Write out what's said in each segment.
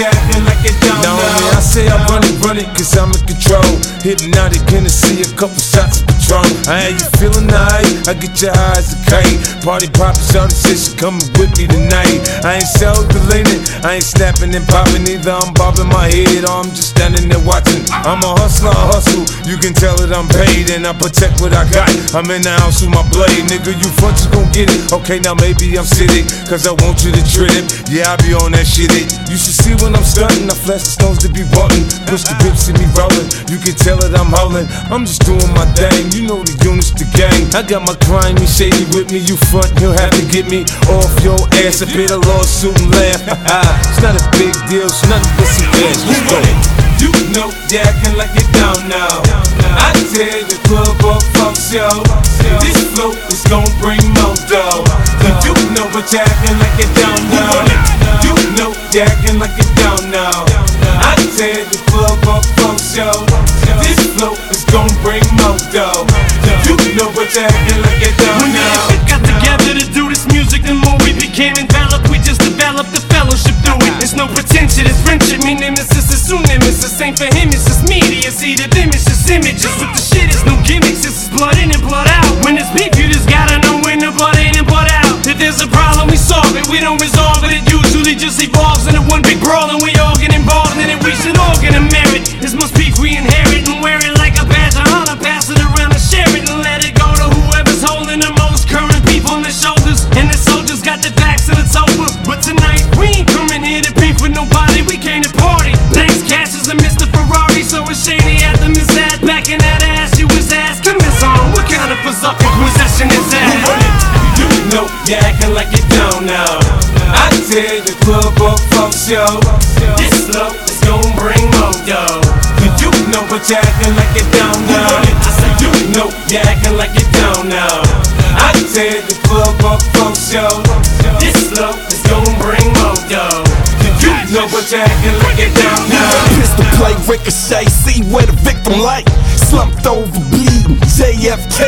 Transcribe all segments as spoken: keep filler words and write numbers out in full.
you acting like you don't know. Now, I say I run it, run it, cause I'm in control. Hypnotic, Hennessy, a couple shots of Patron. I had you feeling nice, I get your eyes a kite. Party poppin', shawty said she coming with me tonight. I ain't self-deleting, I ain't snapping and popping either. I'm bobbing my head or I'm just standing there watching. I'm a hustler, I hustle, you can tell that I'm paid and I protect what I got. I'm in the house with my blade, nigga, you front, you gon' get it. Okay, now maybe I'm sitting, cause I want you to trip. Yeah, I be on that shit, it. You should see when I'm stunting, I flash the stones to be button. Push the whip, see me rolling, you can tell that I'm howling. I'm just doing my thing, you know the units, the gang. I got my crime, me shady with me, you front, you'll have to get me off your ass. I pay the lawsuit and laugh, it's not a big deal, it's nothing but some cash. Let's go. You know you acting like you don't know. I tell the club up, folks, yo, this flow is gon' bring more dough. You know what you acting like you don't know. You know you acting like you don't know. I tell the club up, folks, yo, this flow is gon' bring more dough. You know what you acting like you don't know. When we got together to do this music, the more we became enveloped, we just developed the fellowship through it. There's no pretension, it's friendship, me nemesis is soon nemesis. Ain't for him, it's just media, see the them, it's just images. With the shit, it's no gimmicks, it's just blood in and blood out. When it's beef, you just gotta know when the blood in and blood out. If there's a problem, we solve it, we don't resolve it. It usually just evolves into one big brawl, and we all get involved in it. We should all get a merit. This must beef we inherit and wear it like a badge of honor. Pass it around and share it and let it go to whoever's holding the most current beef on their shoulders. And the soldiers got their backs and it's over. But tonight we ain't coming here to beef with nobody. We came to party. Thanks, Cassius and Mister Ferrari. So it's shady at them is that back in that ass. You was asking this on what kind of berserker possession is that? You know you acting like you don't know. I tell the club up, folks, yo, this flow is gon' bring more dough. You know what you acting like you don't know. I said you know you acting like you don't know. I tell the club up, folks, yo, this flow is gon' bring more dough. You know what you acting like you don't know. Pistol play, ricochet, see where the victim lay. Slumped over, bleeding, J F K.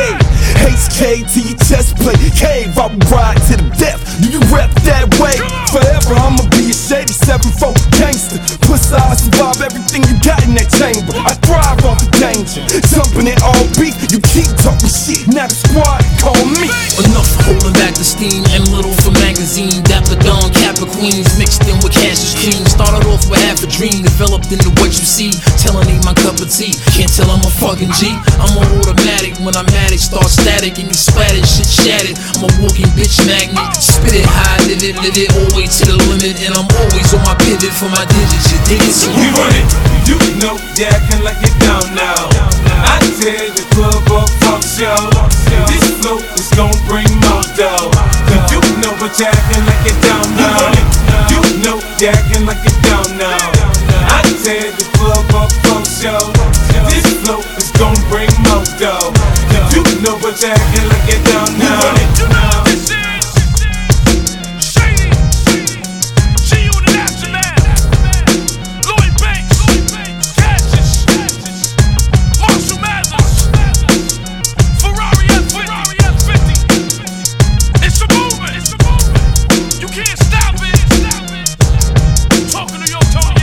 H K to your chest plate, cave, I will ride to the death. Do you rep that way? Forever I'ma be a shady seven four gangster. Plus I survive everything you got in that chamber. I thrive off the danger, jumping in all beat. You keep talking shit, now the squad call me. Enough holding back the steam, M little for magazine. Dapper Dawn, Kappa Queens, mixed in with Cassius Cream. Started off with half a dream, developed into what you see. Telling ain't my cup of tea, can't tell I'm a fucking G. I'm on automatic, when I'm at it, start static and you splattered, shit shattered. I'm a walking bitch magnet, spit it high, live it, live it, all way to the limit. And I'm always on my pivot for my digits, you dig it? So we run it, you know you acting like you don't know. I tell the club up, folks, yo, this flow is gon' bring more dough. You know what you acting like you don't know. You know you acting like you don't know. I tell the club up, folks, yo, this flow is gon' bring more dough. You know what you acting like you don't know. You know this is Shady, G-Unit Aftermath, Lloyd Banks, Cassius, Marshall Mathers, Ferrari F fifty. It's a movement, it's a movement. You can't stop it. Talking to your Tony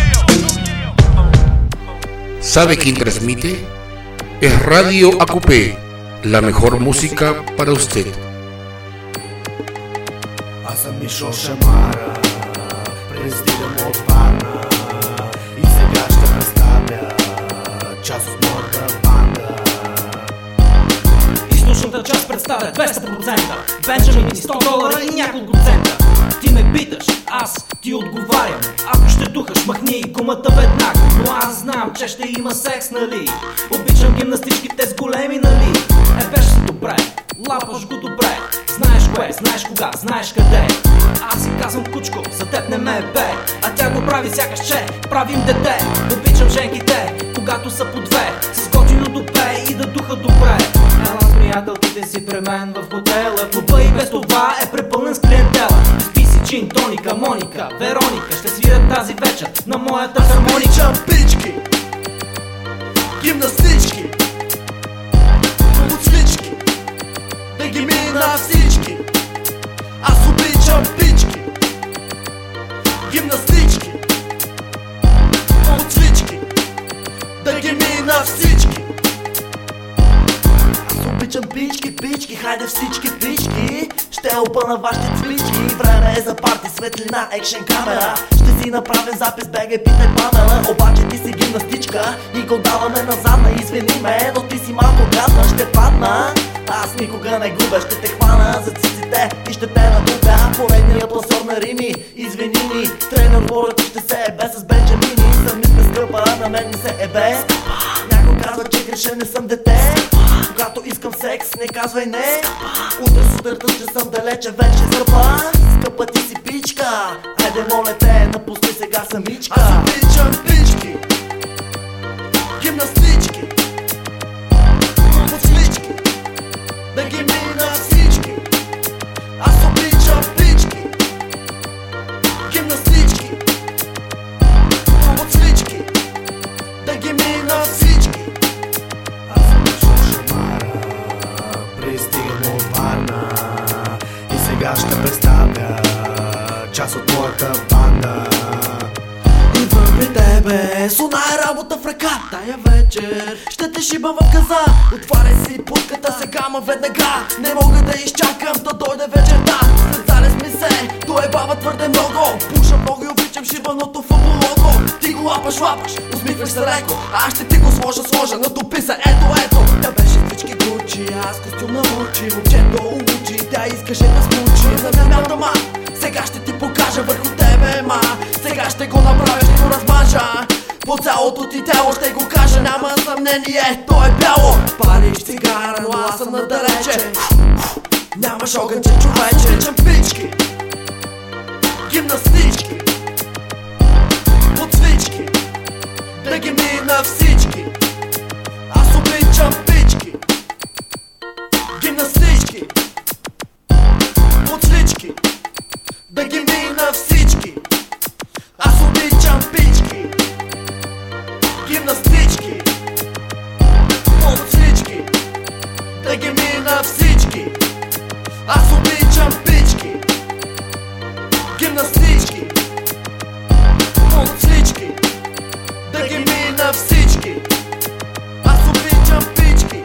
Ayo. ¿Sabe quién transmite? Es Radio A Q P, la mejor música para usted. Аз съм Мишо Шамара, президирам от Варна и сега ще представя част от моята банда. Източната част представя двеста процента, Бенджамин и сто долара и няколко цента. Ти ме питаш, аз ти отговарям. Ако ще духаш, махни гумата веднага. Но аз знам, че ще има секс, нали? Обичам гимнастичките с големи, нали? Е, беше се добре, лапаш го добре. Знаеш кое, знаеш кога, знаеш къде. Аз си казвам кучко, за теб не ме бе. А тя го прави сякаш че правим дете. Обичам женките, когато са по две, с готино дупе и да духа добре. Ела с приятелките си при мен в хотела. Клуба и без това е препълнен с клиентела. Спи си джин, тоника, Моника, Вероника ще свирят тази вечер на моята хармоника. Обичам пички, гимнастички, подсвички, да ги мина всички. Аз обичам пички, гимнастички, обичам пички, пички, хайде всички пички. Ще опъна вашите цвички. Време е за парти, светлина, екшен камера. Ще си направим запис, бегай, питай Памела. Обаче ти си гимнастичка и го даваме назадна. Извини ме, но ти си малко гадна. Ще падна, аз никога не губя. Ще те хвана за циците и ще те надубя. Поредния пласор на рими, извини ми. Тренер волята ще се ебе с Бенджамини. Сами сме скъпа, на мен не се ебе. Някой казва, че греша, не съм дете. Когато искам секс, не казвай не. Утре сутринта ще съм далече, вече скъпа. Скъпа ти си пичка. Айде моля те, напусни сега самичка. Аз обичам пички, гимнастички, подслички, да ги мина всички. Аз обичам пички, гимнастички, подслички, да ги мина всички. Аз съм дошъл шамара, пристигам от Варна и сега ще представя част от моята банда. Идвам при тебе, сона е работа в ръка. Тая вечер ще те шибам в каза. Отваряй си путката сега, ма веднага. Не мога да изчакам да дойде вечерта. Залез ми се, той е баба твърде много. Пушам много и обичам шибаното фабулото. Ти го лапаш, лапаш, усмихваш се леко. Аз ще ти го сложа, сложа, натопи се, ето, ето. Тя беше всички Гучи, аз костюм на Мучи. Момчето учи, тя искаше да смучи. Замял дома, сега ще ти покажа върху тебе, ма. Сега ще го направя, ще го размажа. По цялото ти тело ще го кажа, няма съмнение, то е бяло. Палиш цигара, но аз съм надалече. Нямаш огънче, човече. Обичам пички, гимнастички, подсвички, да ги мина всички. Аз обичам пички, гимнастички, подсвички, да ги мина всички. Аз обичам пички, гимнастички, подсвички, да ги мина всички. Аз обичам пички, гимнастички, подсвички, да ги мина всички. Аз обичам пички.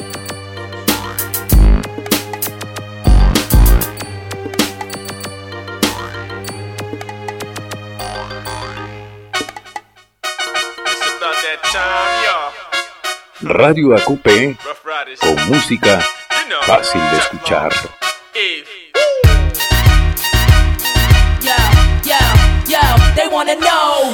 Radio A Q P, con música fácil de escuchar. Yo, yo, yo, they wanna know.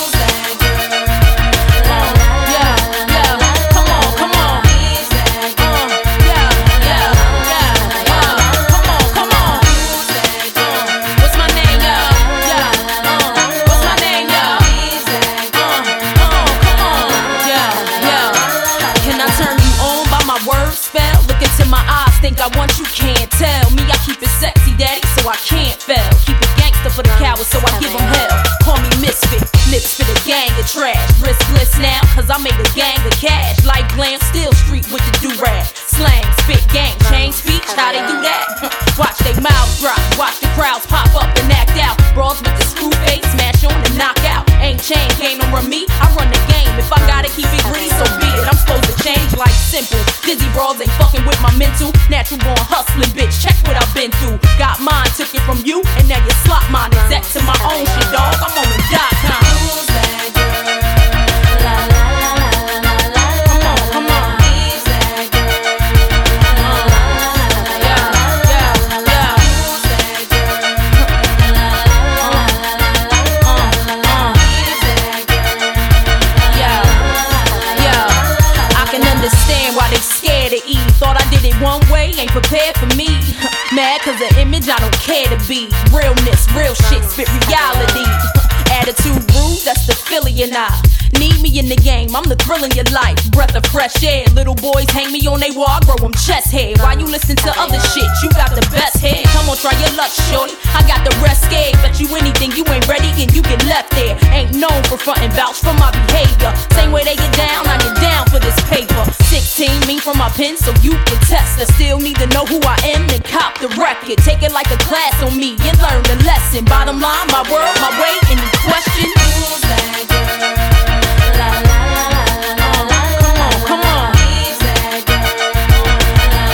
Think I want you, can't tell me. I keep it sexy, daddy, so I can't fail. Keep it gangster for the cowards, so I give them hell. Call me misfit, lips for the gang of trash. Riskless now, cause I made a gang of cash. Like glam, still street with the do-rag. Slang, spit, gang, change speech, how they do that? Watch they mouths drop, watch the crowds pop up and act out. Brawls with the screw face, smash on and knock out. Ain't chain, game don't run me, I run the game. If I gotta keep it green, so be it. I'm supposed to change like simple. Dizzy brawls ain't fucking with my mental. Natural born hustling, bitch, check what I've been through. Got mine, took it from you, and now you slot mine. Exact to my own shit, dog, I'm on the dot com. Who's that girl? La la la la la la. Come on, come on. Who's that girl? La la la la la. Yeah, yeah, yeah. Who's that girl? La la la la la la. Who's that girl? Yeah, yeah. I can understand why they scared to eat. Thought I did it one way, ain't prepared for me. Mad cause the image I don't care to be. Realness, real shit, spit reality. Attitude rude, that's the Philly and I. Need me in the game, I'm the thrill in your life. Breath of fresh air, little boys hang me on they wall, I grow them chest hair. While you listen to other shit, you got the best hair. Come on, try your luck, shorty, I got the rest scared. Bet you anything, you ain't ready and you get left there. Ain't known for frontin' vouch for my behavior. Same way they get down, I get down for this paper. Sixteen, me from my pen, so you can test. I still need to know who I am, then cop the record. Take it like a class on me and learn the lesson. Bottom line, my world, my way, any question? Who's that girl? La la la la la la. Come on, come on. Who's that girl? La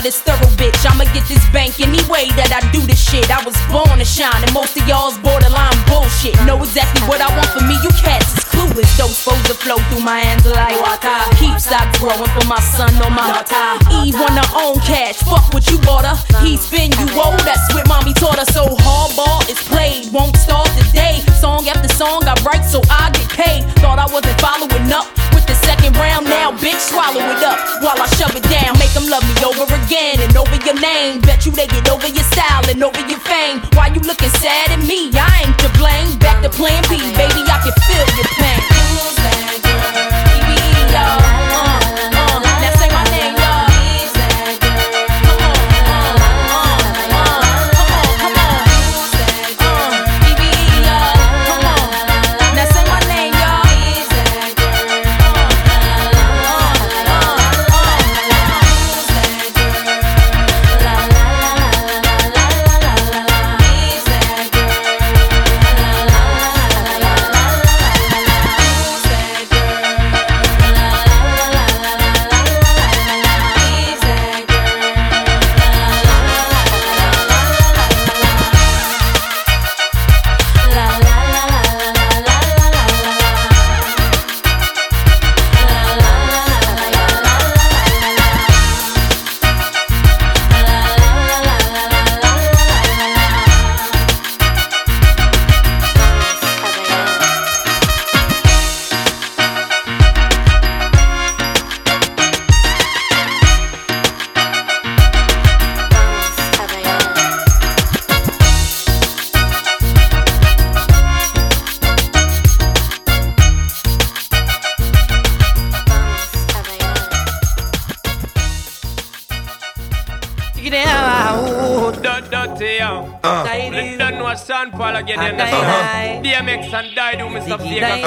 this thorough bitch. I'ma get this bank any way that I do this shit. I was born to shine, and most of y'all's borderline bullshit. Know exactly what I want for me, you cats is clueless. Those foes that flow through my hands are like water. Keep stock growing for my son on my water. Eve on her own cash, fuck what you bought her. He spin you old, that's what mommy taught her. So hardball is played, won't start today. Song after song I write so I get paid. Thought I wasn't following up with the second round, now bitch swallow it up while I shove it down. Make them love me over again and over your name. Bet you they get over your style and over your fame. Why you looking sad at me? I ain't to blame. Back to plan B, baby, I can feel your pain. Who's that girl? B B E, y'all. Uh, uh, now say my name, y'all. Who's that girl? Come on, uh, uh, uh, come on, come on. Who's that girl? B B E, y'all. Come on. Now say my name, y'all. Who's that girl? D M X and Dido, Mister Fake, and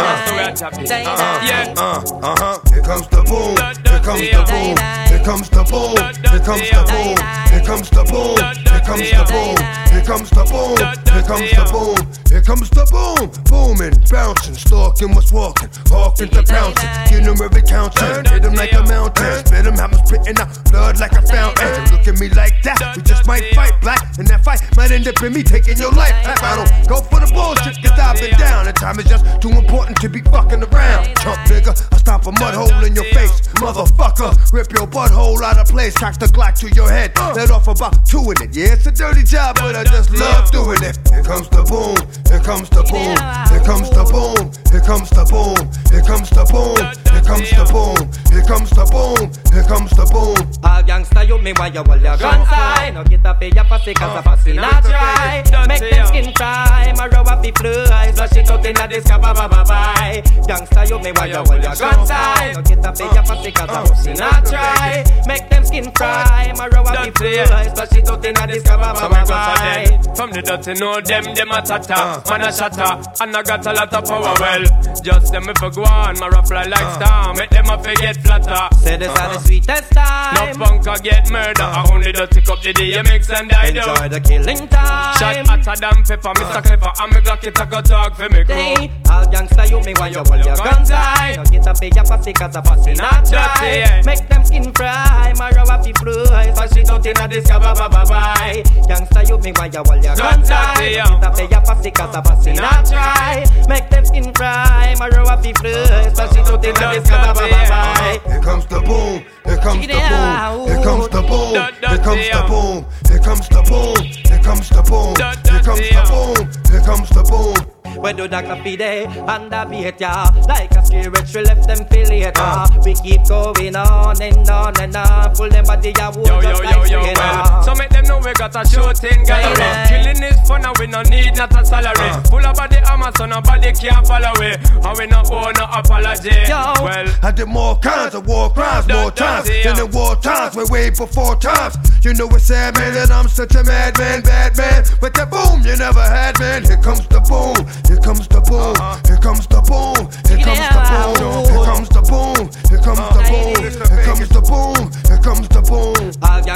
yeah. Uh, uh-huh. Here comes the boom. Here comes the boom. Here comes the boom. Here comes the boom. Here comes the boom. Here comes the boom. Here comes the boom. Here comes the boom. Here comes the boom. Booming, bouncing, stalking, what's walking, hawking to pouncing. Get them every counting. Hit them like a mountain. Spit them, have them spitting out blood like a fountain. Look at me like that. We just might fight black, and that fight might end up in me taking your life. I don't go for the bullshit, cause I've been down. And time is just too important to be fucking around. Chump nigga, I stop a mud hole in your face. Motherfucker, rip your butthole out of place. Cock the Glock to your head. Let off about two in it. Yeah, it's a dirty job, but I just love doing it. Here comes the boom. Here comes the boom. Here comes the boom. Here comes the boom. Here comes the boom. Here comes the boom. Here comes the boom. Here comes the boom. All gangsta, you me why you hold your guns high. No get up for your pussy cause a pussy not try. Make them skin cry. My row up the fly. Flush it out in a disco bye bye bye bye. Gangsta, you me why you hold your guns high. No get up for your pussy cause a pussy not try. Make them skin cry. My row up the fly. Flush it out in a disco bye bye bye bye. From the dirty know them, them a tata. Man a shatter, and I got a lot of power. Well, just them if I go on, my rough fly like star. Make them a forget flatter. Say this are the sweetest time. No punk a get murder. I only don't take up the D M X and I do. Enjoy the killing time. Shot hotter than pepper, Mister Clever. I'm a Glock, it a go talk for me crew. All gangsta you me why you hold your guns high. Don't get up in your pussy cause a pussy not try. Make them skin fry. My row up the fly. Flush it out in a disco bye bye bye bye. Gangsta you me why you hold your guns high. Don't get up in your pussy cause a pussy not try. Make them skin fry. My row up the fly. Flush it out in a disco bye bye bye bye. Here comes the boom. Here comes the boom. Here comes the boom. Here comes the boom. Here comes the boom. Here comes the boom. Here comes the boom. Here comes the boom. Where do Doctor Fide and the beat ya? Like a spiritual left them feel later. Uh. We keep going on and on and on. Pull them body ya wood yo, just yo, like yo, yo, well. So make them know we got a shooting gallery. Yeah. Killing is fun and we no need not a salary. Uh. Full of body armor so nobody can't follow it. And we no owe no apology. Yo. Well, I did more kinds of war crimes, more times than in war times. We way before times. You know it's sad man that I'm such a madman, bad man. But that boom you never had, man. Here comes the boom. Here comes the boom, here comes the boom, here comes the boom, here comes the boom, here comes the boom, here comes the boom, here comes the boom. All gangsta you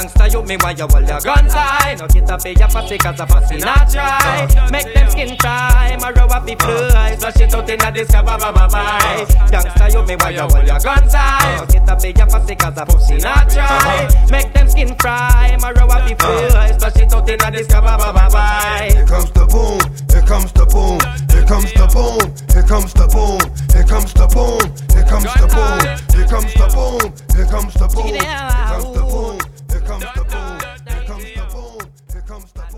me while you hold your guns high. No get up for your pussy cause a pussy not try. Make them skin try, my row up the fly. Flush it out in a disco, bye bye bye bye. Youngster you me while you hold your guns high. No get up for your pussy cause a pussy not try. Make them skin fry, my row up the fly. Flush it out in a disco, bye bye bye bye. Here comes the boom, here comes the boom, here comes the boom, here comes the boom, here comes the boom, here comes the boom, here comes the boom, here comes the boom, here comes the boom, here comes the boom, here comes the boom, here comes the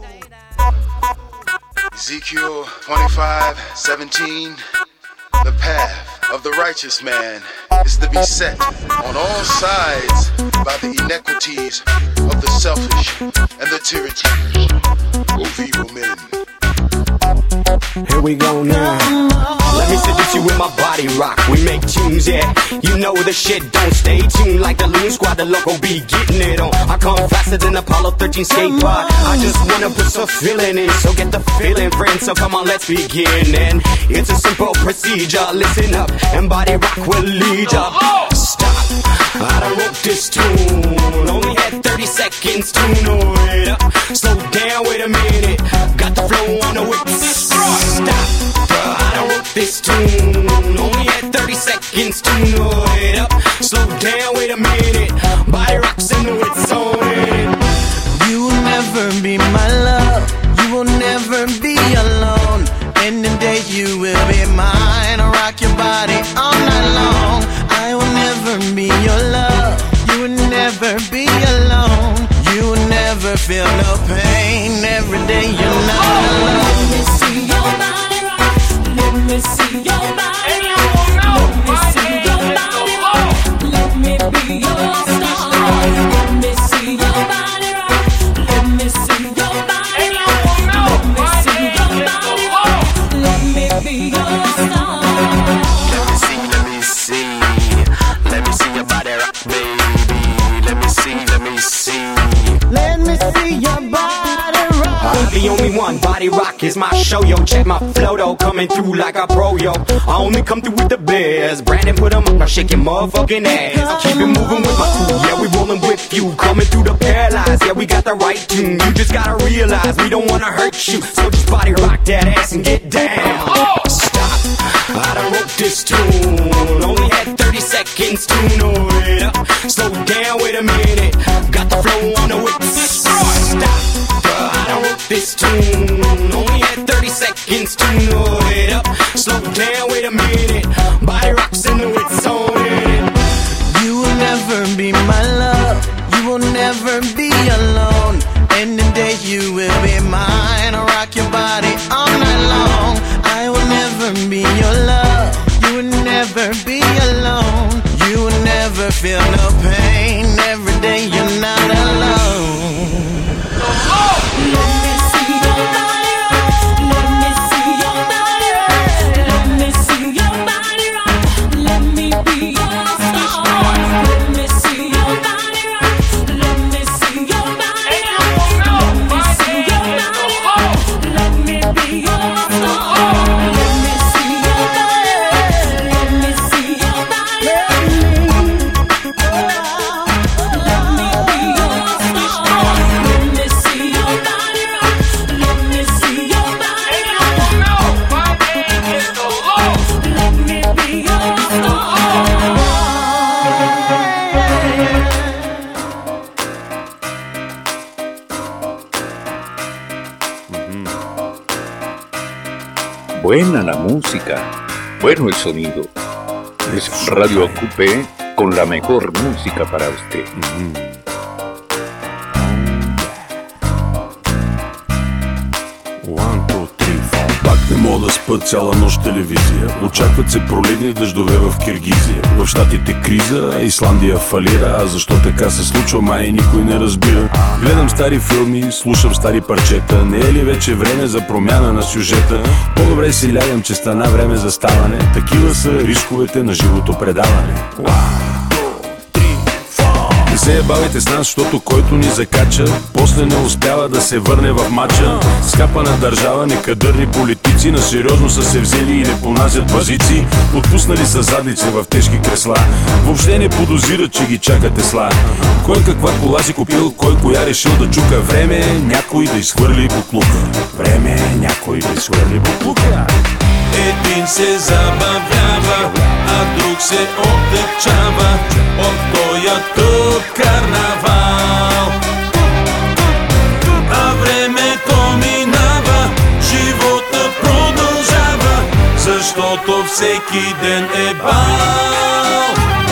boom. Ezekiel twenty-five seventeen. The path of the righteous man is to be set on all sides by the inequities of the selfish and the tyranny of evil men. Here we go now. Let me seduce you with my body rock. We make tunes, yeah. You know the shit don't stay tuned like the Loon Squad. The loco be getting it on. I come faster than Apollo thirteen skate park. I just wanna put some feeling in, so get the feeling, friends. So come on, let's begin. And it's a simple procedure. Listen up, and body rock will lead ya. Stop. I done wrote this tune. Only had thirty seconds to know it. Slow down, wait a minute. Got the flow on the whip. Stop, I done wrote this tune. Only had thirty seconds to know it up. Slow down, wait a minute. Body rocks and know it's on it. You will never be my love. You will never be alone. In the day you will be mine. I'll rock your body all night long. I will never be your love. You will never be alone. You will never feel no pain. Every day you're not alone. Let me see your body rock. Let me see your body rock. Let me see your body rock. Let me be your star. Let me see your body rock. Let me see your body rock. Let me see your body rock. Let me be your star. Let me see, let me see. Let me see your body rock, baby. Let me see, let me see. Let me see your body rock. I'm the only one, body rock is my show, yo. Check my flow, though, coming through like a pro, yo. I only come through with the best. Brandon put them up, now shake your motherfucking ass. I keep it moving with my crew, yeah, we rolling with you. Coming through the paralyzed, yeah, we got the right tune. You just gotta realize we don't wanna hurt you. So just body rock that ass and get down. Stop, I done wrote this tune. Only had thirty seconds to know it up. Slow down, wait a minute. Got the flow on the whip. Stop, I done wrote this tune. Only had thirty seconds to know it up. Slow down, wait a minute. Body rocks and know it's on it. You will never be my love. You will never be alone. In the day you will be mine. I'll rock your body all night long. I will never be your love. You will never be alone. You will never feel no pain. Every day you're not alone. Let me see your body rock. Let me see your body rock. Let me see your body rock. Let me be your star. Let me see your body rock. Let me see your body rock. Let me see your body rock. Let me be your star. Let me see your body rock. Let me see your body rock. Let me be your star. Let me see your body rock. Let me see your body rock. Let me be your star. Buena la música, bueno el sonido. Es Radio Acupé con la mejor música para usted. Пак не мога да спа цяла нощ телевизия. Очакват се проливни дъждове в Киргизия. В щатите криза, Исландия фалира. А защо така се случва, май никой не разбира. Гледам стари филми, слушам стари парчета. Не е ли вече време за промяна на сюжета? По-добре си лягам, че стана време за ставане. Такива са рисковете на живото предаване. се ебавайте с нас, защото който ни закача, после не успява да се върне в матча. Скапана държава, некадърни политици, на сериозно са се взели и не понасят базици. Отпуснали са задници в тежки кресла, въобще не подозират, че ги чака Тесла. Кой каква кола си купил, кой коя решил да чука. Време е някой да изхвърли буклука. Време е някой да изхвърли буклука. Един се забавлява, а друг се отекчава от тоя тук карнавал. А времето минава, живота продължава, защото всеки ден е бал.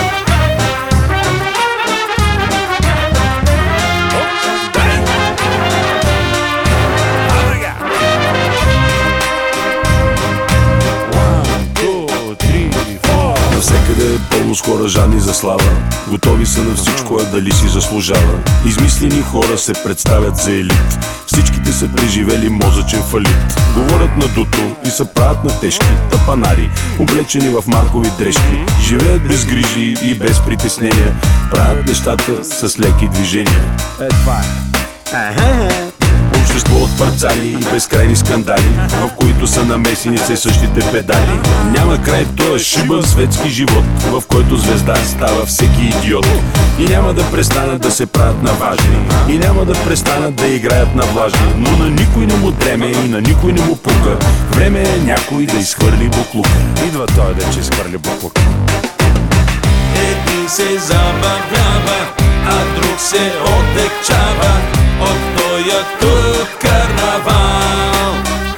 Навсекъде е пълно с хора жадни за слава, готови са на всичко, а дали си заслужава. Измислени хора се представят за елит, всичките са преживели мозъчен фалит. Говорят на дуто и се правят на тежки тъпанари, облечени в маркови дрежки. Живеят без грижи и без притеснения, правят нещата с леки движения. Е, това е. Общество от парцали и безкрайни скандали, в които са намесени все същите педали. Няма край този шибан светски живот, в който звезда става всеки идиот. И няма да престанат да се правят на важни, и няма да престанат да играят на влажни. Но на никой не му дреме и на никой не му пука. Време е някой да изхвърли буклука. Идва той да че изхвърли буклука. Един се забавлява, а друг се отекчава от тоя тук карнавал.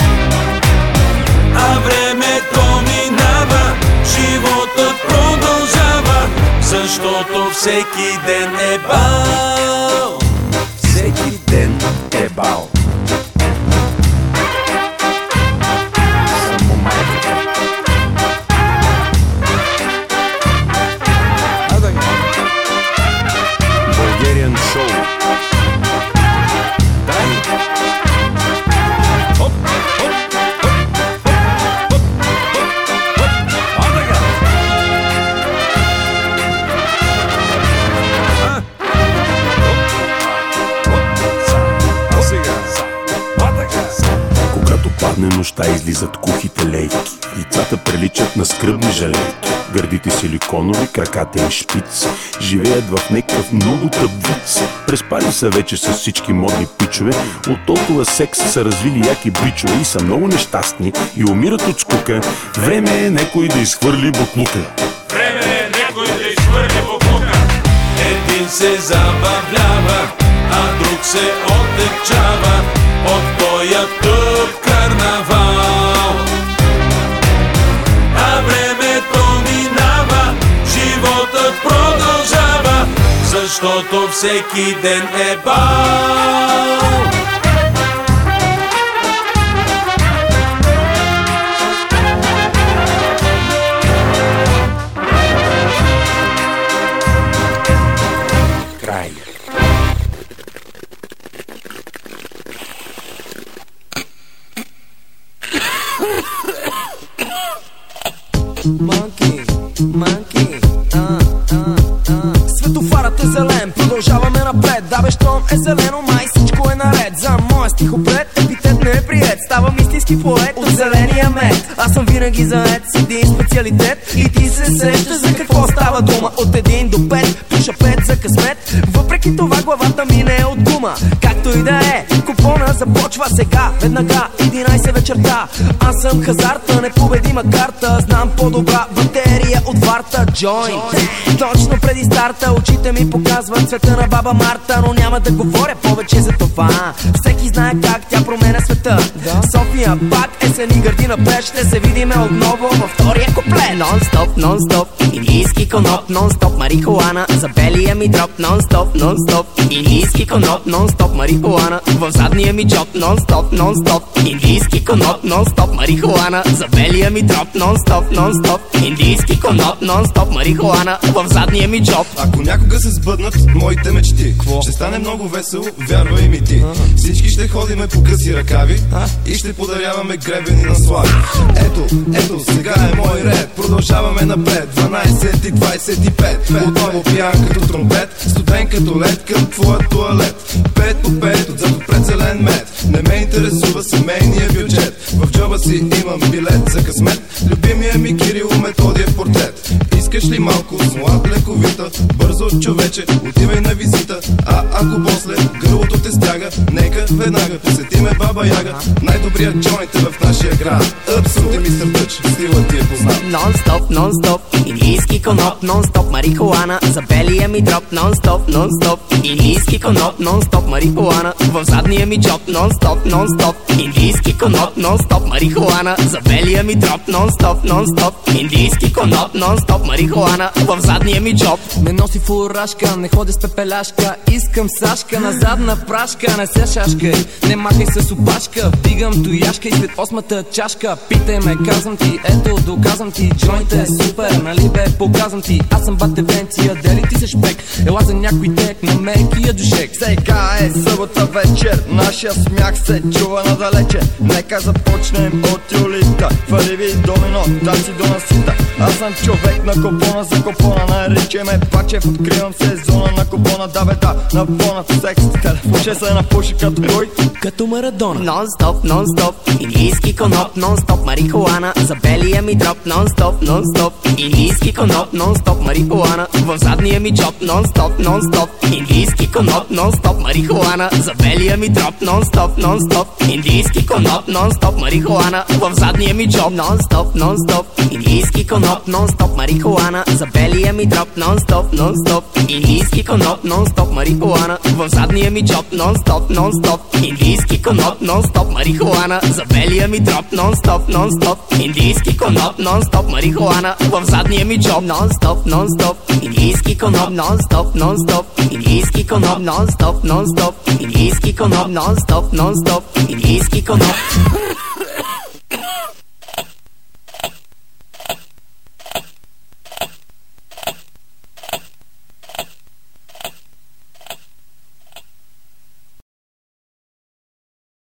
А времето минава, животът продължава, защото всеки ден е бал. Всеки ден е бал. Bulgarian show. Падне нощта, излизат кухите лейки, лицата приличат на скръбни жалейки, гърдите силиконови, краката им шпиц, живеят в някакъв много тъп вид. Преспали са вече с всички модни пичове, от толкова секс са развили яки бичове и са много нещастни и умират от скука. Време е някой да изхвърли буклука. Време е някой да изхвърли буклука. Един се забавлява, а друг се отекчава от тоя тук карнавал. А времето минава, животът продължава, защото всеки ден е бал. Край. Monkey, monkey, а, а, а. Светофарът е зелен, продължаваме напред. Да бе, щом е зелено, май всичко е наред. За моя стихопред епитет не е приет. Ставам истински поет от зеления мед. Аз съм винаги заед с един специалитет. И ти се сещаш за какво става дума. От един до пет, пуша пет за късмет. Въпреки това главата ми не е от гума. Както и да е, купона започва сега. Веднага, единайсет вечерта. Аз съм хазарта, непобедима карта. Знам по-добра батерия от варта. Joint. Точно преди старта очите ми показват цвета на баба Марта. Но няма да говоря повече за това. Всеки знае как тя променя света. София пак есен и гърдина пеш. Ще се видиме отново във втория куплет. Нон-стоп, нон-стоп, индийски коноп. Нон-стоп марихуана, за белия ми дроп. Нон-стоп, нон-стоп, индийски коноп. Нон-стоп марихуана, в задния ми джоб. Нон-стоп, нон-стоп, индийски коноп. Нон-стоп марихуана, за белия ми дроп. Нон-стоп, нон-стоп, индийски коноп. Нон-стоп марихуана, в задния ми джоб. Ако някога се сбъднат моите мечти, Кво? Ще стане много весело, вярвай ми ти. Всички ще ходиме по къси ръкави и ще подарим даряваме гребени на слави. Ето, ето, сега е мой ред. Продължаваме напред. дванайсет и двайсет и пет. Отново пиян като тромпет, студен като лед към твоя туалет. Пет по пет, отзад пред зелен мед. Не ме интересува семейния бюджет. В джоба си имам билет за късмет. Любимия ми Кирил Методиев портрет. Искаш ли малко смола лековита? Бързо, човече, отивай на визита. А ако после гърлото те стяга, нека веднага посетиме Баба Яга. Най-добрият джойнт е в нашия град. Абсолютно мистер Тъч, стилът ти е познат. Нон-стоп, нон-стоп, индийски коноп, нон-стоп марихуана. За белия ми дроп, нон-стоп, нон-стоп, индийски коноп, нон-стоп марихуана. В задния ми джоб, нон-стоп, нон-стоп, индийски коноп, нон-стоп марихуана. За белия ми дроп, нон-стоп, нон-стоп, индийски коноп, нон-стоп марихуана. В задния ми джоб. Не носи фуражка, не ходя с пепеляшка. Искам Сашка, на задна прашка. Не се шашкай, не махай с опашка. Вдигам тояшка и след осмата чашка. Питай ме, казвам ти, ето доказвам ти. Джойнт е супер, нали бе, показвам ти. Аз съм батевенция, дели ти се шпек. Ела за някой тек, намерки я душек. Сега е събота вечер, нашия смях се чува надалече. Нека започнем от юлита. Фаливи домино, танци до насита. Аз съм човек на купона за купона. Наричай ме Пачев, откривам сезона на купона. Да бе да, на фона секс. Телефон се напуши като кой? Като Марадона. Нон-стоп, нон-стоп, индийски коноп, нон-стоп марихуана. За белия ми дроп, нон-стоп, нон-стоп, индийски коноп, нон-стоп марихуана. В задния ми джоб, нон-стоп, нон-стоп, индийски коноп, нон-стоп марихуана. За белия ми дроп, нон-стоп, нон-стоп, индийски коноп, нон-стоп марихуана. В задния ми джоб, нон-стоп, нон-стоп, индийски коноп, нон-стоп марихуана. За белия ми дроп, нон-стоп, нон-стоп, индийски коноп, нон-стоп марихуана. В задния ми джоб, нон-стоп, нон-стоп, индийски коноп, нон-стоп марихуана. За белия ми дроп, нон-стоп, нон-стоп, индийски коноп, нон-стоп марихуана. В задния ми джоб, нон-стоп, нон-стоп, индийски коноп, нон-стоп, нон-стоп, индийски коноп, нон-стоп, нон-стоп, индийски коноп, нон-стоп, нон-стоп, индийски коноп.